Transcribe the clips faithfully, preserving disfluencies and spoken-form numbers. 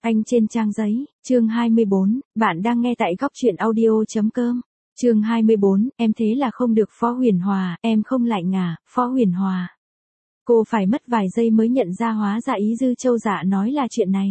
Anh trên trang giấy, chương hai mươi bốn, bạn đang nghe tại góc truyện audio.com. Chương hai mươi bốn, em thế là không được Phó Huyền Hòa, em không lạnh à, Phó Huyền Hòa. Cô phải mất vài giây mới nhận ra hóa ra ý Dư Châu Dạ nói là chuyện này.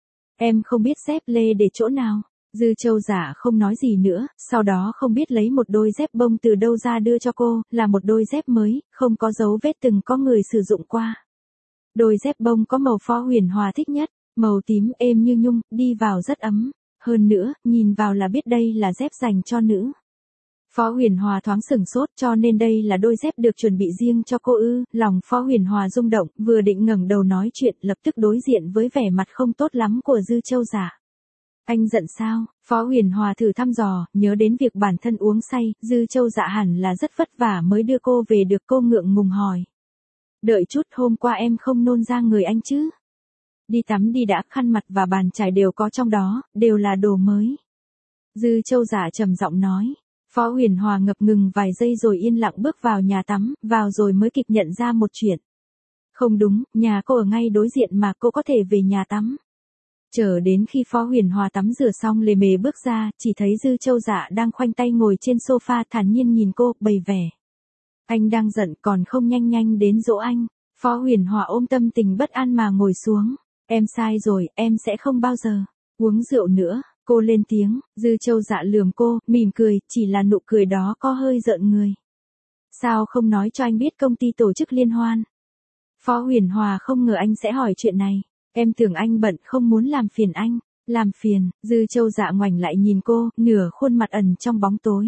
Em không biết dép lê để chỗ nào. Dư Châu Dạ không nói gì nữa, sau đó không biết lấy một đôi dép bông từ đâu ra đưa cho cô, là một đôi dép mới, không có dấu vết từng có người sử dụng qua. Đôi dép bông có màu Phó Huyền Hòa thích nhất, màu tím êm như nhung, đi vào rất ấm. Hơn nữa, nhìn vào là biết đây là dép dành cho nữ. Phó Huyền Hòa thoáng sửng sốt, cho nên đây là đôi dép được chuẩn bị riêng cho cô ư? Lòng Phó Huyền Hòa rung động, vừa định ngẩng đầu nói chuyện, lập tức đối diện với vẻ mặt không tốt lắm của Dư Châu Dạ. Anh giận sao? Phó Huyền Hòa thử thăm dò, nhớ đến việc bản thân uống say, Dư Châu Dạ hẳn là rất vất vả mới đưa cô về được, cô ngượng ngùng hỏi. Đợi chút, hôm qua em không nôn ra người anh chứ? Đi tắm đi đã, khăn mặt và bàn chải đều có trong đó, đều là đồ mới. Dư Châu Dạ trầm giọng nói. Phó Huyền Hòa ngập ngừng vài giây rồi yên lặng bước vào nhà tắm, vào rồi mới kịp nhận ra một chuyện. Không đúng, nhà cô ở ngay đối diện mà cô có thể về nhà tắm. Chờ đến khi Phó Huyền Hòa tắm rửa xong lề mề bước ra, chỉ thấy Dư Châu Dạ đang khoanh tay ngồi trên sofa thản nhiên nhìn cô, bày vẻ. Anh đang giận còn không nhanh nhanh đến dỗ anh. Phó Huyền Hòa ôm tâm tình bất an mà ngồi xuống. Em sai rồi, em sẽ không bao giờ uống rượu nữa. Cô lên tiếng, Dư Châu Dạ lườm cô, mỉm cười, chỉ là nụ cười đó có hơi rợn người. Sao không nói cho anh biết công ty tổ chức liên hoan? Phó Huyền Hòa không ngờ anh sẽ hỏi chuyện này. Em tưởng anh bận không muốn làm phiền anh. Làm phiền, Dư Châu Dạ ngoảnh lại nhìn cô, nửa khuôn mặt ẩn trong bóng tối.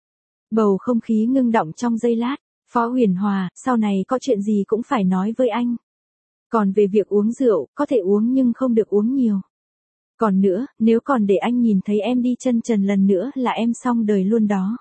Bầu không khí ngưng động trong giây lát. Phó Huyền Hòa, sau này có chuyện gì cũng phải nói với anh. Còn về việc uống rượu, có thể uống nhưng không được uống nhiều. Còn nữa, nếu còn để anh nhìn thấy em đi chân trần lần nữa là em xong đời luôn đó.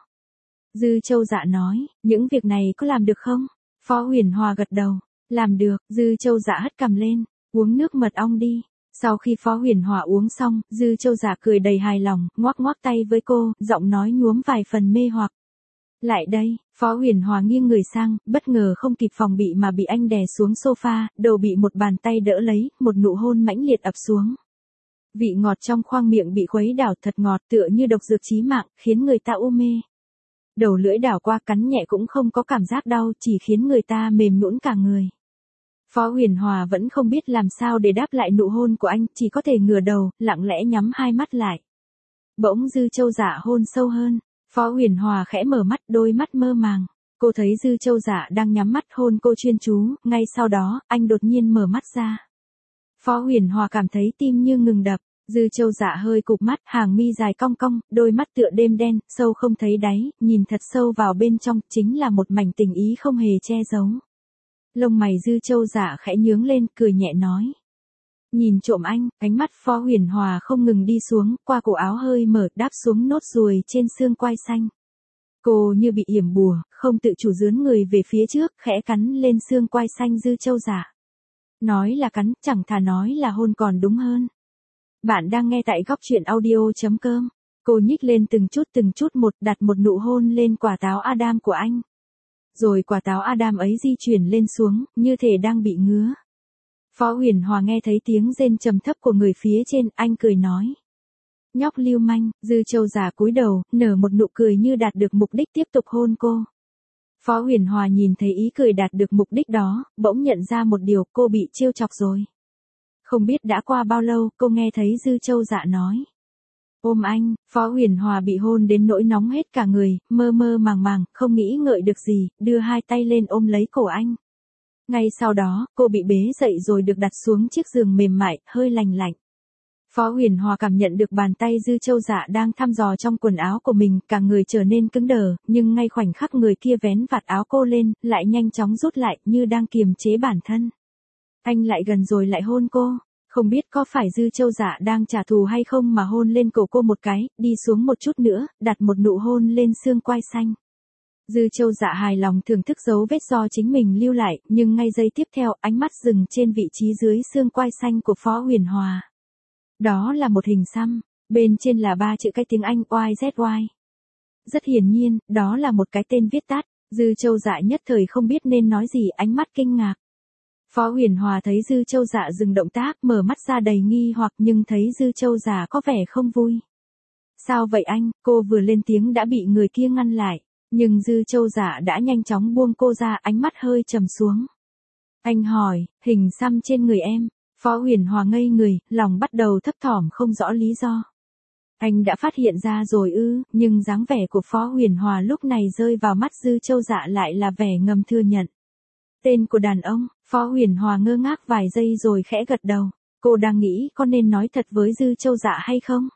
Dư Châu Dạ nói, những việc này có làm được không? Phó Huyền Hòa gật đầu, làm được. Dư Châu Dạ hất cằm lên, uống nước mật ong đi. Sau khi Phó Huyền Hòa uống xong, Dư Châu Dạ cười đầy hài lòng, ngoắc ngoắc tay với cô, giọng nói nhuốm vài phần mê hoặc. Lại đây, Phó Huyền Hòa nghiêng người sang, bất ngờ không kịp phòng bị mà bị anh đè xuống sofa, đầu bị một bàn tay đỡ lấy, một nụ hôn mãnh liệt ập xuống. Vị ngọt trong khoang miệng bị khuấy đảo thật ngọt tựa như độc dược chí mạng, khiến người ta u mê. Đầu lưỡi đảo qua cắn nhẹ cũng không có cảm giác đau, chỉ khiến người ta mềm nhũn cả người. Phó Huyền Hòa vẫn không biết làm sao để đáp lại nụ hôn của anh, chỉ có thể ngửa đầu, lặng lẽ nhắm hai mắt lại. Bỗng Dư Châu Dạ hôn sâu hơn. Phó Huyền Hòa khẽ mở mắt, đôi mắt mơ màng. Cô thấy Dư Châu Dạ đang nhắm mắt hôn cô chuyên chú, ngay sau đó, anh đột nhiên mở mắt ra. Phó Huyền Hòa cảm thấy tim như ngừng đập. Dư Châu Dạ hơi cụp mắt, hàng mi dài cong cong, đôi mắt tựa đêm đen, sâu không thấy đáy, nhìn thật sâu vào bên trong, chính là một mảnh tình ý không hề che giấu. Lông mày Dư Châu Dạ khẽ nhướng lên, cười nhẹ nói. Nhìn trộm anh, ánh mắt Phó Huyền Hòa không ngừng đi xuống, qua cổ áo hơi mở, đáp xuống nốt ruồi trên xương quai xanh. Cô như bị yểm bùa, không tự chủ dướn người về phía trước, khẽ cắn lên xương quai xanh Dư Châu Dạ. Nói là cắn, chẳng thà nói là hôn còn đúng hơn. Bạn đang nghe tại góc truyện audio.com. Cô nhích lên từng chút từng chút một, đặt một nụ hôn lên quả táo Adam của anh. Rồi quả táo Adam ấy di chuyển lên xuống, như thể đang bị ngứa. Phó Huyền Hòa nghe thấy tiếng rên trầm thấp của người phía trên, anh cười nói. Nhóc lưu manh. Dư Châu Dạ cúi đầu, nở một nụ cười như đạt được mục đích tiếp tục hôn cô. Phó Huyền Hòa nhìn thấy ý cười đạt được mục đích đó, bỗng nhận ra một điều, cô bị trêu chọc rồi. Không biết đã qua bao lâu, cô nghe thấy Dư Châu Dạ nói. Ôm anh. Phó Huyền Hòa bị hôn đến nỗi nóng hết cả người, mơ mơ màng màng, không nghĩ ngợi được gì, đưa hai tay lên ôm lấy cổ anh. Ngay sau đó, cô bị bế dậy rồi được đặt xuống chiếc giường mềm mại, hơi lành lạnh. Phó Huyền Hòa cảm nhận được bàn tay Dư Châu Dạ đang thăm dò trong quần áo của mình, cả người trở nên cứng đờ, nhưng ngay khoảnh khắc người kia vén vạt áo cô lên, lại nhanh chóng rút lại, như đang kiềm chế bản thân. Anh lại gần rồi lại hôn cô, không biết có phải Dư Châu Dạ đang trả thù hay không mà hôn lên cổ cô một cái, đi xuống một chút nữa, đặt một nụ hôn lên xương quai xanh. Dư Châu Dạ hài lòng thưởng thức dấu vết do chính mình lưu lại, nhưng ngay giây tiếp theo, ánh mắt dừng trên vị trí dưới xương quai xanh của Phó Huyền Hòa. Đó là một hình xăm, bên trên là ba chữ cái tiếng Anh Y Z Y. Rất hiển nhiên, đó là một cái tên viết tắt. Dư Châu Dạ nhất thời không biết nên nói gì, ánh mắt kinh ngạc. Phó Huyền Hòa thấy Dư Châu Dạ dừng động tác, mở mắt ra đầy nghi hoặc nhưng thấy Dư Châu Dạ có vẻ không vui. Sao vậy anh? Cô vừa lên tiếng đã bị người kia ngăn lại, nhưng Dư Châu Dạ đã nhanh chóng buông cô ra, ánh mắt hơi trầm xuống. Anh hỏi, hình xăm trên người em. Phó Huyền Hòa ngây người, lòng bắt đầu thấp thỏm không rõ lý do. Anh đã phát hiện ra rồi ư? Nhưng dáng vẻ của Phó Huyền Hòa lúc này rơi vào mắt Dư Châu Dạ lại là vẻ ngầm thừa nhận. Tên của đàn ông. Phó Huyền Hòa ngơ ngác vài giây rồi khẽ gật đầu. Cô đang nghĩ có nên nói thật với Dư Châu Dạ hay không?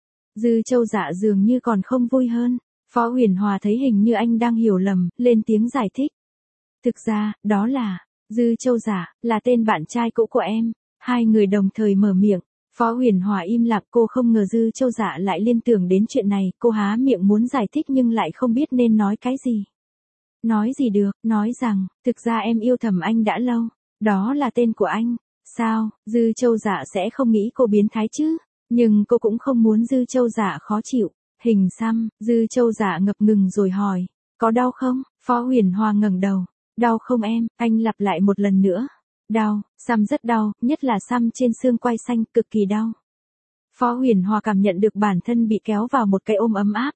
Dư Châu Dạ dường như còn không vui hơn. Phó Huyền Hòa thấy hình như anh đang hiểu lầm, lên tiếng giải thích. Thực ra, đó là, Dư Châu Dạ, là tên bạn trai cũ của em. Hai người đồng thời mở miệng. Phó Huyền Hòa im lặng, cô không ngờ Dư Châu Dạ lại liên tưởng đến chuyện này, cô há miệng muốn giải thích nhưng lại không biết nên nói cái gì. Nói gì được, nói rằng, thực ra em yêu thầm anh đã lâu, đó là tên của anh. Sao, Dư Châu Dạ sẽ không nghĩ cô biến thái chứ? Nhưng cô cũng không muốn Dư Châu Dạ khó chịu. Hình xăm, Dư Châu Dạ ngập ngừng rồi hỏi, có đau không? Phó Huyền Hòa ngẩng đầu, đau không em? Anh lặp lại một lần nữa. Đau, xăm rất đau, nhất là xăm trên xương quai xanh, cực kỳ đau. Phó Huyền Hòa cảm nhận được bản thân bị kéo vào một cái ôm ấm áp.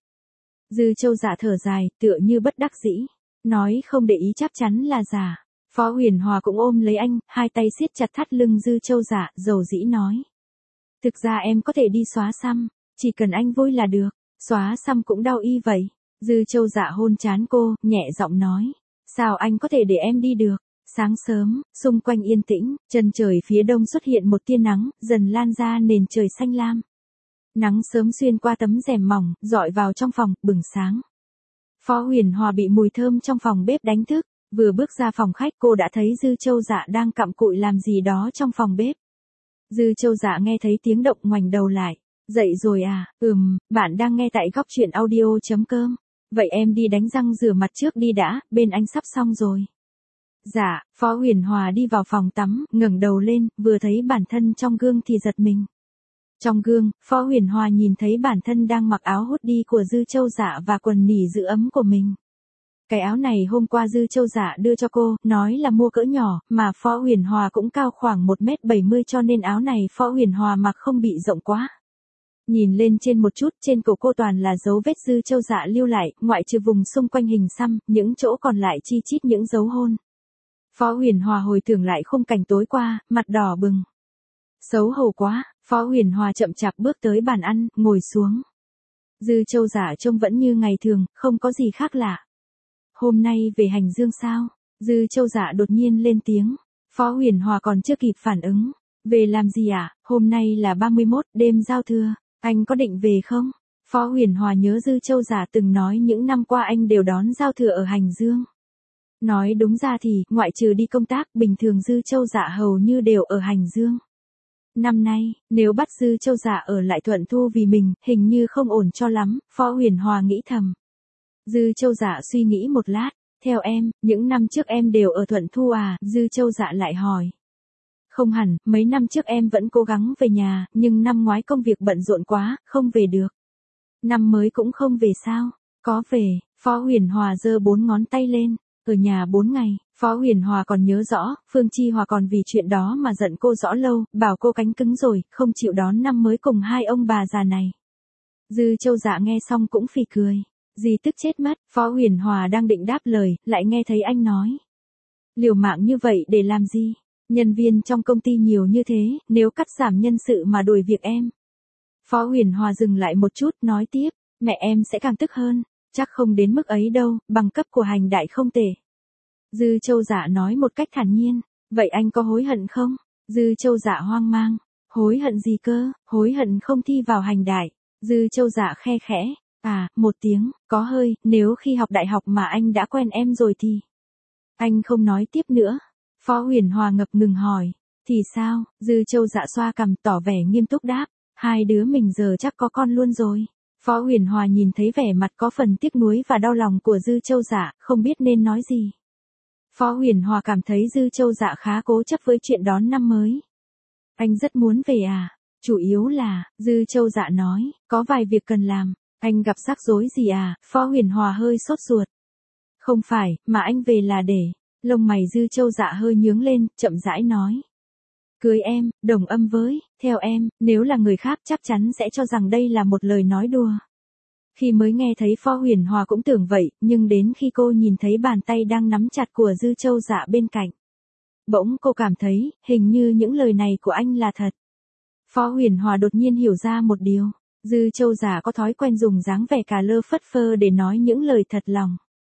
Dư Châu Dạ thở dài, tựa như bất đắc dĩ. Nói không để ý chắc chắn là giả. Phó Huyền Hòa cũng ôm lấy anh, hai tay siết chặt thắt lưng Dư Châu Dạ, dầu dĩ nói. Thực ra em có thể đi xóa xăm, chỉ cần anh vui là được. Xóa xăm cũng đau y vậy. Dư Châu Dạ hôn trán cô, nhẹ giọng nói. Sao anh có thể để em đi được? Sáng sớm, xung quanh yên tĩnh, chân trời phía đông xuất hiện một tia nắng, dần lan ra nền trời xanh lam. Nắng sớm xuyên qua tấm rèm mỏng, dọi vào trong phòng, bừng sáng. Phó Huyền Hòa bị mùi thơm trong phòng bếp đánh thức, vừa bước ra phòng khách cô đã thấy Dư Châu Dạ đang cặm cụi làm gì đó trong phòng bếp. Dư Châu Dạ nghe thấy tiếng động ngoảnh đầu lại. Dậy rồi à? Ừm, bạn đang nghe tại góc truyện audio chấm com. Vậy em đi đánh răng rửa mặt trước đi đã, bên anh sắp xong rồi. Dạ, Phó Huyền Hòa đi vào phòng tắm, ngẩng đầu lên, vừa thấy bản thân trong gương thì giật mình. Trong gương, Phó Huyền Hòa nhìn thấy bản thân đang mặc áo hoodie của Dư Châu Dạ và quần nỉ giữ ấm của mình. Cái áo này hôm qua Dư Châu Dạ đưa cho cô, nói là mua cỡ nhỏ, mà Phó Huyền Hòa cũng cao khoảng một mét bảy mươi cho nên áo này Phó Huyền Hòa mặc không bị rộng quá. Nhìn lên trên một chút, trên cổ cô toàn là dấu vết Dư Châu Dạ lưu lại, ngoại trừ vùng xung quanh hình xăm, những chỗ còn lại chi chít những dấu hôn. Phó Huyền Hòa hồi tưởng lại khung cảnh tối qua, mặt đỏ bừng. Xấu hổ quá, Phó Huyền Hòa chậm chạp bước tới bàn ăn, ngồi xuống. Dư Châu Dạ trông vẫn như ngày thường, không có gì khác lạ. Hôm nay về Hành Dương sao? Dư Châu Dạ đột nhiên lên tiếng. Phó Huyền Hòa còn chưa kịp phản ứng. Về làm gì ạ? À? Hôm nay là ba mươi mốt, đêm giao thừa. Anh có định về không? Phó Huyền Hòa nhớ Dư Châu Dạ từng nói những năm qua anh đều đón giao thừa ở Hành Dương. Nói đúng ra thì, ngoại trừ đi công tác, bình thường Dư Châu Dạ hầu như đều ở Hành Dương. Năm nay, nếu bắt Dư Châu Dạ ở lại Thuận Thu vì mình, hình như không ổn cho lắm, Phó Huyền Hòa nghĩ thầm. Dư Châu Dạ suy nghĩ một lát, theo em, những năm trước em đều ở Thuận Thu à? Dư Châu Dạ lại hỏi. Không hẳn, mấy năm trước em vẫn cố gắng về nhà, nhưng năm ngoái công việc bận rộn quá, không về được. Năm mới cũng không về sao? Có về, Phó Huyền Hòa giơ bốn ngón tay lên. Ở nhà bốn ngày, Phó Huyền Hòa còn nhớ rõ, Phương Chi Hòa còn vì chuyện đó mà giận cô rõ lâu, bảo cô cánh cứng rồi, không chịu đón năm mới cùng hai ông bà già này. Dư Châu Dạ nghe xong cũng phì cười. Dì tức chết mất, Phó Huyền Hòa đang định đáp lời, lại nghe thấy anh nói. Liều mạng như vậy để làm gì? Nhân viên trong công ty nhiều như thế, nếu cắt giảm nhân sự mà đuổi việc em. Phó Huyền Hòa dừng lại một chút, nói tiếp, mẹ em sẽ càng tức hơn. Chắc không đến mức ấy đâu, bằng cấp của Hành Đại không tệ. Dư Châu Dạ nói một cách thản nhiên, vậy anh có hối hận không? Dư Châu Dạ hoang mang, hối hận gì cơ? Hối hận không thi vào Hành Đại. Dư Châu Dạ khe khẽ, à, một tiếng, có hơi, nếu khi học đại học mà anh đã quen em rồi thì. Anh không nói tiếp nữa. Phó Huyền Hòa ngập ngừng hỏi, thì sao? Dư Châu Dạ xoa cằm tỏ vẻ nghiêm túc đáp, hai đứa mình giờ chắc có con luôn rồi. Phó Huyền Hòa nhìn thấy vẻ mặt có phần tiếc nuối và đau lòng của Dư Châu Dạ, không biết nên nói gì. Phó Huyền Hòa cảm thấy Dư Châu Dạ khá cố chấp với chuyện đón năm mới. Anh rất muốn về à? Chủ yếu là, Dư Châu Dạ nói, có vài việc cần làm. Anh gặp rắc rối gì à? Phó Huyền Hòa hơi sốt ruột. Không phải, mà anh về là để. Lông mày Dư Châu Dạ hơi nhướng lên, chậm rãi nói. Cưới em, đồng âm với, theo em, nếu là người khác chắc chắn sẽ cho rằng đây là một lời nói đùa. Khi mới nghe thấy Phó Huyền Hòa cũng tưởng vậy, nhưng đến khi cô nhìn thấy bàn tay đang nắm chặt của Dư Châu Dạ bên cạnh. Bỗng cô cảm thấy, hình như những lời này của anh là thật. Phó Huyền Hòa đột nhiên hiểu ra một điều. Dư Châu Dạ có thói quen dùng dáng vẻ cà lơ phất phơ để nói những lời thật lòng.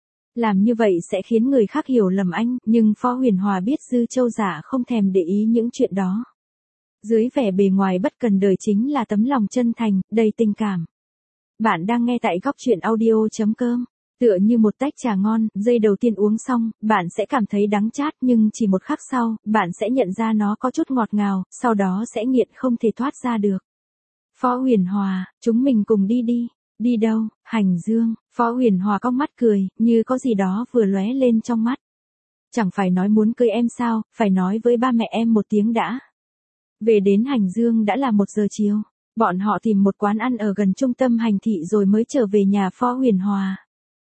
Làm như vậy sẽ khiến người khác hiểu lầm anh, nhưng Phó Huyền Hòa biết Dư Châu Dạ không thèm để ý những chuyện đó. Dưới vẻ bề ngoài bất cần đời chính là tấm lòng chân thành, đầy tình cảm. Bạn đang nghe tại góc truyện audio.com. Tựa như một tách trà ngon, giây đầu tiên uống xong, bạn sẽ cảm thấy đắng chát nhưng chỉ một khắc sau, bạn sẽ nhận ra nó có chút ngọt ngào, sau đó sẽ nghiện không thể thoát ra được. Phó Huyền Hòa, chúng mình cùng đi đi. Đi đâu? Hành Dương. Phó Huyền Hòa cong mắt cười, như có gì đó vừa lóe lên trong mắt. Chẳng phải nói muốn cưới em sao, phải nói với ba mẹ em một tiếng đã. Về đến Hành Dương đã là một giờ chiều. Bọn họ tìm một quán ăn ở gần trung tâm hành thị rồi mới trở về nhà Phó Huyền Hòa.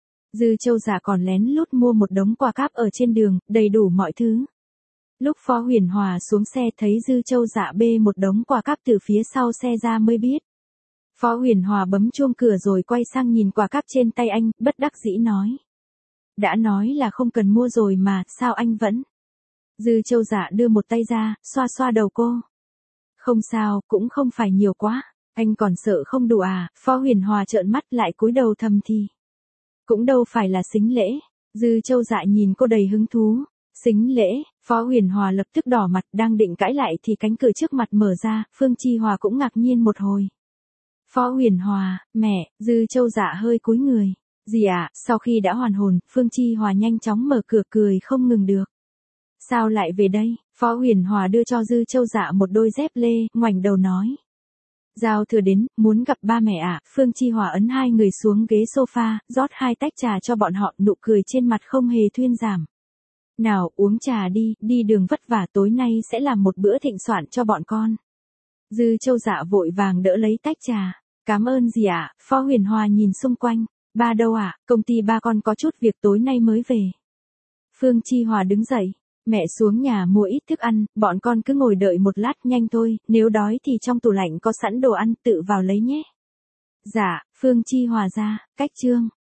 Dư Châu Dạ còn lén lút mua một đống quà cáp ở trên đường, đầy đủ mọi thứ. Lúc Phó Huyền Hòa xuống xe thấy Dư Châu Dạ bê một đống quà cáp từ phía sau xe ra mới biết. Phó Huyền Hòa bấm chuông cửa rồi quay sang nhìn quà cáp trên tay anh, bất đắc dĩ nói. Đã nói là không cần mua rồi mà, sao anh vẫn? Dư Châu Dạ đưa một tay ra, xoa xoa đầu cô. Không sao, cũng không phải nhiều quá, anh còn sợ không đủ à? Phó Huyền Hòa trợn mắt lại cúi đầu thầm thì. Cũng đâu phải là sính lễ. Dư Châu Dạ nhìn cô đầy hứng thú. Sính lễ, Phó Huyền Hòa lập tức đỏ mặt, đang định cãi lại thì cánh cửa trước mặt mở ra, Phương Chi Hòa cũng ngạc nhiên một hồi. Phó Huyền Hòa, mẹ, Dư Châu Dạ hơi cúi người. Gì ạ? À? Sau khi đã hoàn hồn, Phương Chi Hòa nhanh chóng mở cửa cười không ngừng được. Sao lại về đây? Phó Huyền Hòa đưa cho Dư Châu Dạ một đôi dép lê, ngoảnh đầu nói. Giao thừa đến, muốn gặp ba mẹ à? Phương Chi Hòa ấn hai người xuống ghế sofa, rót hai tách trà cho bọn họ, nụ cười trên mặt không hề thuyên giảm. Nào, uống trà đi, đi đường vất vả tối nay sẽ làm một bữa thịnh soạn cho bọn con. Dư Châu Dạ vội vàng đỡ lấy tách trà. Cảm ơn gì ạ? À? Phó Huyền Hòa nhìn xung quanh. Ba đâu ạ? À? Công ty ba con có chút việc tối nay mới về. Phương Chi Hòa đứng dậy. Mẹ xuống nhà mua ít thức ăn, bọn con cứ ngồi đợi một lát nhanh thôi, nếu đói thì trong tủ lạnh có sẵn đồ ăn, tự vào lấy nhé. Dạ, Phương Chi Hòa ra, cách chương.